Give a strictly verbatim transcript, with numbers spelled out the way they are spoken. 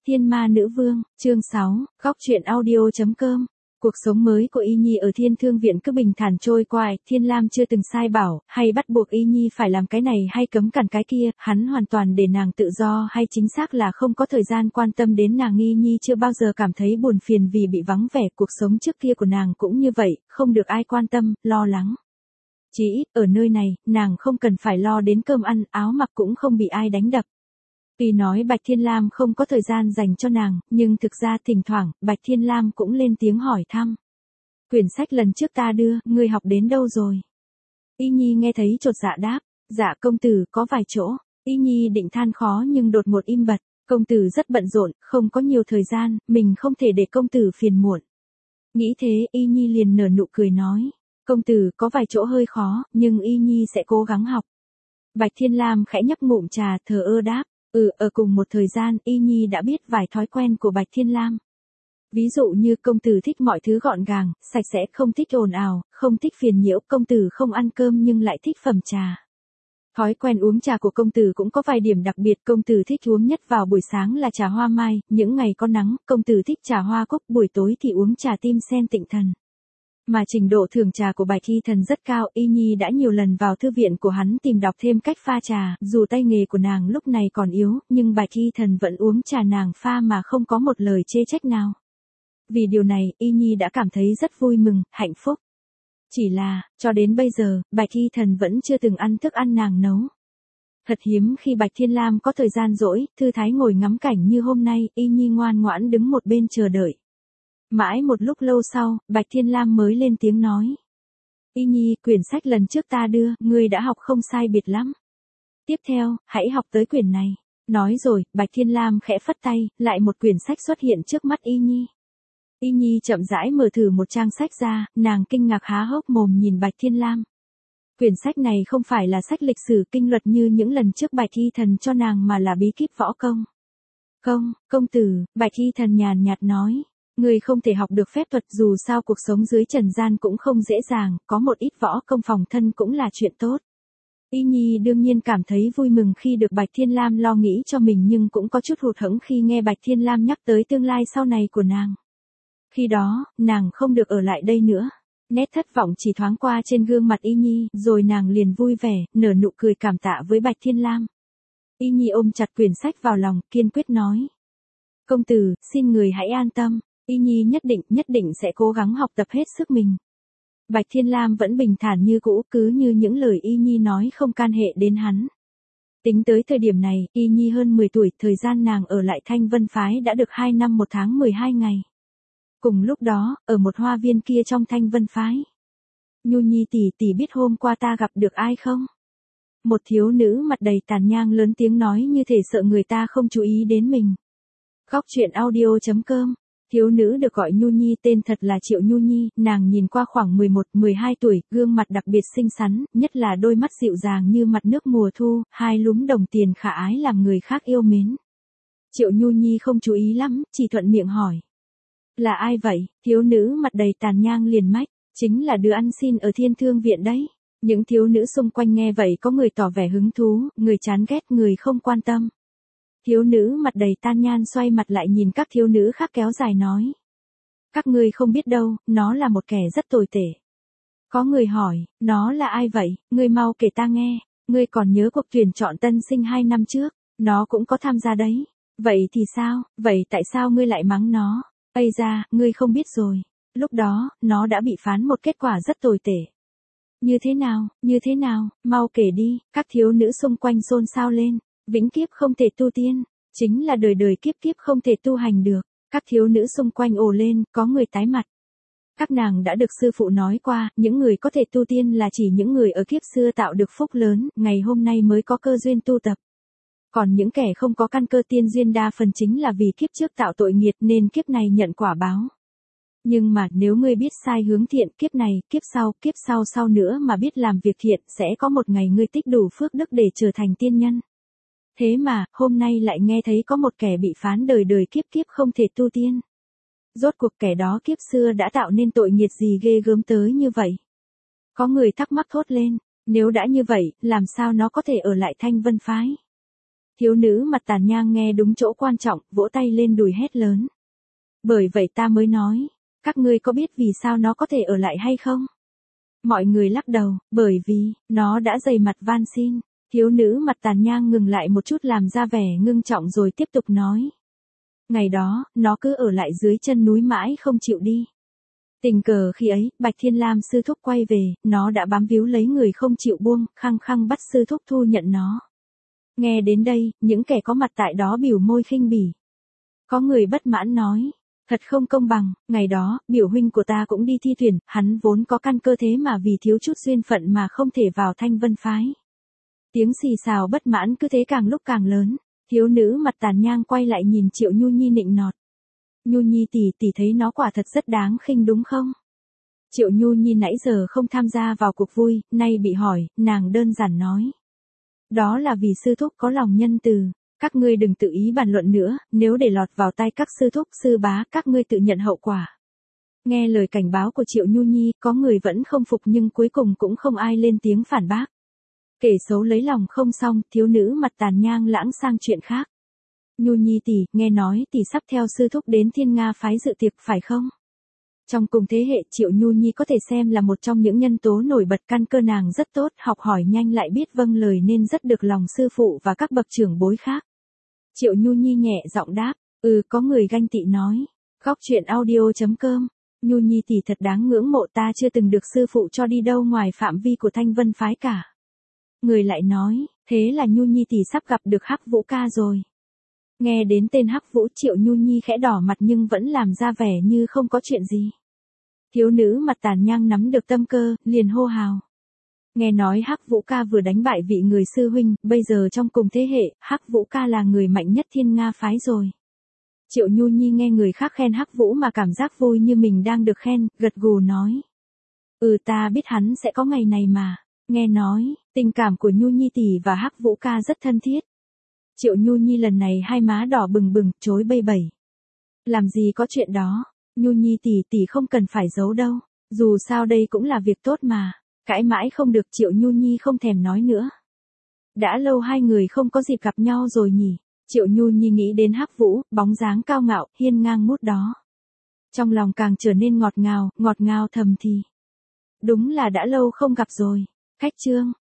Thiên Ma Nữ Vương, chương sáu, góc truyện audio chấm com. Cuộc sống mới của Y Nhi ở Thiên Thương Viện cứ bình thản trôi qua, Thiên Lam chưa từng sai bảo, hay bắt buộc Y Nhi phải làm cái này hay cấm cản cái kia, hắn hoàn toàn để nàng tự do, hay chính xác là không có thời gian quan tâm đến nàng. Y Nhi chưa bao giờ cảm thấy buồn phiền vì bị vắng vẻ, cuộc sống trước kia của nàng cũng như vậy, không được ai quan tâm, lo lắng. Chỉ ít, ở nơi này, nàng không cần phải lo đến cơm ăn, áo mặc cũng không bị ai đánh đập. Tuy nói Bạch Thiên Lam không có thời gian dành cho nàng, nhưng thực ra thỉnh thoảng, Bạch Thiên Lam cũng lên tiếng hỏi thăm. Quyển sách lần trước ta đưa, ngươi học đến đâu rồi? Y Nhi nghe thấy chột dạ đáp, dạ công tử có vài chỗ. Y Nhi định than khó nhưng đột ngột im bặt, công tử rất bận rộn, không có nhiều thời gian, mình không thể để công tử phiền muộn. Nghĩ thế, Y Nhi liền nở nụ cười nói, công tử có vài chỗ hơi khó, nhưng Y Nhi sẽ cố gắng học. Bạch Thiên Lam khẽ nhấp ngụm trà, thờ ơ đáp. Ừ, ở cùng một thời gian, Y Nhi đã biết vài thói quen của Bạch Thiên Lam. Ví dụ như công tử thích mọi thứ gọn gàng, sạch sẽ, không thích ồn ào, không thích phiền nhiễu, công tử không ăn cơm nhưng lại thích phẩm trà. Thói quen uống trà của công tử cũng có vài điểm đặc biệt, công tử thích uống nhất vào buổi sáng là trà hoa mai, những ngày có nắng, công tử thích trà hoa cúc, buổi tối thì uống trà tim sen tịnh thần. Mà trình độ thưởng trà của Bạch Hy Thần rất cao, Y Nhi đã nhiều lần vào thư viện của hắn tìm đọc thêm cách pha trà, dù tay nghề của nàng lúc này còn yếu, nhưng Bạch Hy Thần vẫn uống trà nàng pha mà không có một lời chê trách nào. Vì điều này, Y Nhi đã cảm thấy rất vui mừng, hạnh phúc. Chỉ là, cho đến bây giờ, Bạch Hy Thần vẫn chưa từng ăn thức ăn nàng nấu. Thật hiếm khi Bạch Thiên Lam có thời gian rỗi, thư thái ngồi ngắm cảnh như hôm nay, Y Nhi ngoan ngoãn đứng một bên chờ đợi. Mãi một lúc lâu sau, Bạch Thiên Lam mới lên tiếng nói. Y Nhi, quyển sách lần trước ta đưa, ngươi đã học không sai biệt lắm. Tiếp theo, hãy học tới quyển này. Nói rồi, Bạch Thiên Lam khẽ phất tay, lại một quyển sách xuất hiện trước mắt Y Nhi. Y Nhi chậm rãi mở thử một trang sách ra, nàng kinh ngạc há hốc mồm nhìn Bạch Thiên Lam. Quyển sách này không phải là sách lịch sử kinh luật như những lần trước Bạch Hy Thần cho nàng mà là bí kíp võ công. Công, công tử, Bạch Hy Thần nhàn nhạt nói. Người không thể học được phép thuật, dù sao cuộc sống dưới trần gian cũng không dễ dàng, có một ít võ công phòng thân cũng là chuyện tốt. Y Nhi đương nhiên cảm thấy vui mừng khi được Bạch Thiên Lam lo nghĩ cho mình, nhưng cũng có chút hụt hẫng khi nghe Bạch Thiên Lam nhắc tới tương lai sau này của nàng. Khi đó, nàng không được ở lại đây nữa. Nét thất vọng chỉ thoáng qua trên gương mặt Y Nhi, rồi nàng liền vui vẻ, nở nụ cười cảm tạ với Bạch Thiên Lam. Y Nhi ôm chặt quyển sách vào lòng, kiên quyết nói. Công tử, xin người hãy an tâm. Y Nhi nhất định, nhất định sẽ cố gắng học tập hết sức mình. Bạch Thiên Lam vẫn bình thản như cũ, cứ như những lời Y Nhi nói không can hệ đến hắn. Tính tới thời điểm này, Y Nhi hơn mười tuổi, thời gian nàng ở lại Thanh Vân Phái đã được hai năm một tháng mười hai ngày. Cùng lúc đó, ở một hoa viên kia trong Thanh Vân Phái. Nhu Nhi tỷ tỷ biết hôm qua ta gặp được ai không? Một thiếu nữ mặt đầy tàn nhang lớn tiếng nói như thể sợ người ta không chú ý đến mình. Góc truyện audio chấm com. Thiếu nữ được gọi Nhu Nhi tên thật là Triệu Nhu Nhi, nàng nhìn qua khoảng mười một mười hai tuổi, gương mặt đặc biệt xinh xắn, nhất là đôi mắt dịu dàng như mặt nước mùa thu, hai lúm đồng tiền khả ái làm người khác yêu mến. Triệu Nhu Nhi không chú ý lắm, chỉ thuận miệng hỏi. Là ai vậy? Thiếu nữ mặt đầy tàn nhang liền mách, chính là đứa ăn xin ở Thiên Thương Viện đấy. Những thiếu nữ xung quanh nghe vậy có người tỏ vẻ hứng thú, người chán ghét, người không quan tâm. Thiếu nữ mặt đầy tan nhan xoay mặt lại nhìn các thiếu nữ khác kéo dài nói. Các ngươi không biết đâu, nó là một kẻ rất tồi tệ. Có người hỏi, nó là ai vậy, ngươi mau kể ta nghe, ngươi còn nhớ cuộc tuyển chọn tân sinh hai năm trước, nó cũng có tham gia đấy. Vậy thì sao, vậy tại sao ngươi lại mắng nó? Ây da, ngươi không biết rồi. Lúc đó, nó đã bị phán một kết quả rất tồi tệ. Như thế nào, như thế nào, mau kể đi, các thiếu nữ xung quanh xôn xao lên. Vĩnh kiếp không thể tu tiên, chính là đời đời kiếp kiếp không thể tu hành được. Các thiếu nữ xung quanh ồ lên, có người tái mặt. Các nàng đã được sư phụ nói qua, những người có thể tu tiên là chỉ những người ở kiếp xưa tạo được phúc lớn, ngày hôm nay mới có cơ duyên tu tập. Còn những kẻ không có căn cơ tiên duyên đa phần chính là vì kiếp trước tạo tội nghiệt nên kiếp này nhận quả báo. Nhưng mà nếu ngươi biết sai hướng thiện, kiếp này, kiếp sau, kiếp sau sau nữa mà biết làm việc thiện, sẽ có một ngày ngươi tích đủ phước đức để trở thành tiên nhân. Thế mà, hôm nay lại nghe thấy có một kẻ bị phán đời đời kiếp kiếp không thể tu tiên. Rốt cuộc kẻ đó kiếp xưa đã tạo nên tội nghiệt gì ghê gớm tới như vậy? Có người thắc mắc thốt lên, nếu đã như vậy, làm sao nó có thể ở lại Thanh Vân Phái? Thiếu nữ mặt tàn nhang nghe đúng chỗ quan trọng, vỗ tay lên đùi hét lớn. Bởi vậy ta mới nói, các ngươi có biết vì sao nó có thể ở lại hay không? Mọi người lắc đầu, bởi vì, nó đã dày mặt van xin. Thiếu nữ mặt tàn nhang ngừng lại một chút làm ra vẻ ngưng trọng rồi tiếp tục nói. Ngày đó, nó cứ ở lại dưới chân núi mãi không chịu đi. Tình cờ khi ấy, Bạch Thiên Lam sư thúc quay về, nó đã bám víu lấy người không chịu buông, khăng khăng bắt sư thúc thu nhận nó. Nghe đến đây, những kẻ có mặt tại đó biểu môi khinh bỉ. Có người bất mãn nói, thật không công bằng, ngày đó, biểu huynh của ta cũng đi thi tuyển, hắn vốn có căn cơ thế mà vì thiếu chút duyên phận mà không thể vào Thanh Vân phái. Tiếng xì xào bất mãn cứ thế càng lúc càng lớn, thiếu nữ mặt tàn nhang quay lại nhìn Triệu Nhu Nhi nịnh nọt. Nhu Nhi tỷ tỷ thấy nó quả thật rất đáng khinh đúng không? Triệu Nhu Nhi nãy giờ không tham gia vào cuộc vui, nay bị hỏi, nàng đơn giản nói. Đó là vì sư thúc có lòng nhân từ, các ngươi đừng tự ý bàn luận nữa, nếu để lọt vào tay các sư thúc sư bá, các ngươi tự nhận hậu quả. Nghe lời cảnh báo của Triệu Nhu Nhi, có người vẫn không phục nhưng cuối cùng cũng không ai lên tiếng phản bác. Kể xấu lấy lòng không xong, thiếu nữ mặt tàn nhang lãng sang chuyện khác. Nhu Nhi tỷ, nghe nói tỷ sắp theo sư thúc đến Thiên Nga phái dự tiệc phải không? Trong cùng thế hệ, Triệu Nhu Nhi có thể xem là một trong những nhân tố nổi bật, căn cơ nàng rất tốt, học hỏi nhanh lại biết vâng lời nên rất được lòng sư phụ và các bậc trưởng bối khác. Triệu Nhu Nhi nhẹ giọng đáp, ừ có người ganh tị nói. Góc truyện audio chấm com, Nhu Nhi tỷ thật đáng ngưỡng mộ, ta chưa từng được sư phụ cho đi đâu ngoài phạm vi của Thanh Vân phái cả. Người lại nói, thế là Nhu Nhi tỷ sắp gặp được Hắc Vũ ca rồi. Nghe đến tên Hắc Vũ, Triệu Nhu Nhi khẽ đỏ mặt nhưng vẫn làm ra vẻ như không có chuyện gì. Thiếu nữ mặt tàn nhang nắm được tâm cơ, liền hô hào. Nghe nói Hắc Vũ ca vừa đánh bại vị người sư huynh, bây giờ trong cùng thế hệ, Hắc Vũ ca là người mạnh nhất Thiên Nga phái rồi. Triệu Nhu Nhi nghe người khác khen Hắc Vũ mà cảm giác vui như mình đang được khen, gật gù nói. Ừ ta biết hắn sẽ có ngày này mà. Nghe nói, tình cảm của Nhu Nhi tỷ và Hắc Vũ ca rất thân thiết. Triệu Nhu Nhi lần này hai má đỏ bừng bừng, chối bây bẩy. Làm gì có chuyện đó, Nhu Nhi tỷ tỷ không cần phải giấu đâu, dù sao đây cũng là việc tốt mà. Cãi mãi không được, Triệu Nhu Nhi không thèm nói nữa. Đã lâu hai người không có dịp gặp nhau rồi nhỉ. Triệu Nhu Nhi nghĩ đến Hắc Vũ, bóng dáng cao ngạo, hiên ngang mút đó. Trong lòng càng trở nên ngọt ngào, ngọt ngào thầm thì. Đúng là đã lâu không gặp rồi. Khách chương.